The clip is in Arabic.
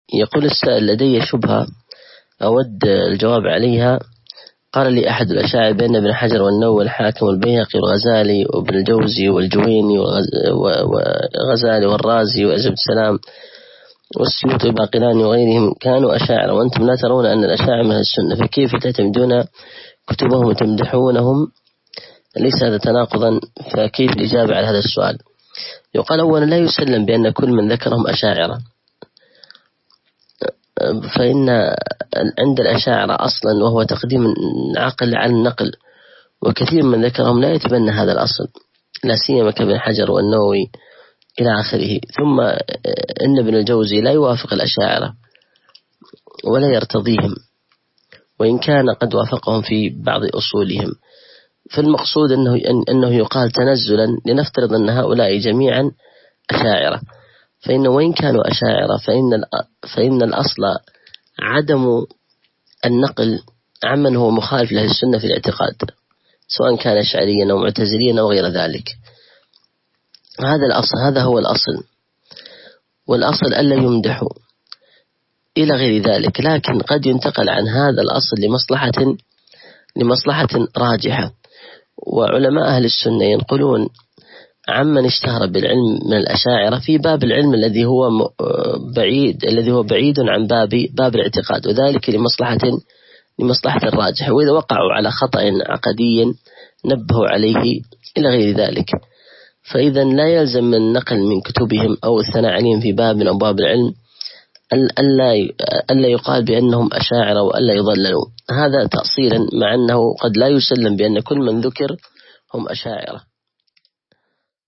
يقول السائل: لدي شبهة أود الجواب عليها. قال لي أحد الأشاعرة بأن ابن حجر والنووي والحاكم والبيهقي والغزالي وابن الجوزي والجويني والغزالي والرازي وعزب السلام والسيوطي والباقلاني وغيرهم كانوا أشاعرة، وأنتم لا ترون أن الأشاعرة من السنة، فكيف تعتمدون كتبهم وتمدحونهم؟ ليس هذا تناقضا؟ فكيف الإجابة على هذا السؤال؟ يقال: أولا لا يسلم بأن كل من ذكرهم أشاعرة، فإن عند الأشاعرة أصلا وهو تقديم العقل على النقل، وكثير من ذكرهم لا يتبنى هذا الأصل، لا سيما كابن حجر والنووي إلى آخره. ثم إن ابن الجوزي لا يوافق الأشاعرة ولا يرتضيهم، وإن كان قد وافقهم في بعض أصولهم. فالمقصود أنه يقال تنزلا، لنفترض أن هؤلاء جميعا أشاعرة، فإن وإن كانوا أشاعرة فإن الأصل عدم النقل عمن هو مخالف لأهل السنة في الاعتقاد، سواء كان أشعريا أو معتزليا أو غير ذلك. هذا الأصل، هذا هو الأصل، والأصل ألا يمدحوا إلى غير ذلك، لكن قد ينتقل عن هذا الأصل لمصلحة راجحة. وعلماء أهل السنة ينقلون عمن اشتهر بالعلم من الأشاعرة في باب العلم الذي هو بعيد عن باب الاعتقاد، وذلك لمصلحة الراجح. وإذا وقعوا على خطأ عقدي نبهوا عليه إلى غير ذلك. فإذا لا يلزم من النقل من كتبهم أو الثناء عليهم في باب من أبواب العلم ألا يقال بأنهم أشاعرة وألا يضللوا، هذا تأصيلا، مع أنه قد لا يسلم بأن كل من ذكر هم أشاعرة.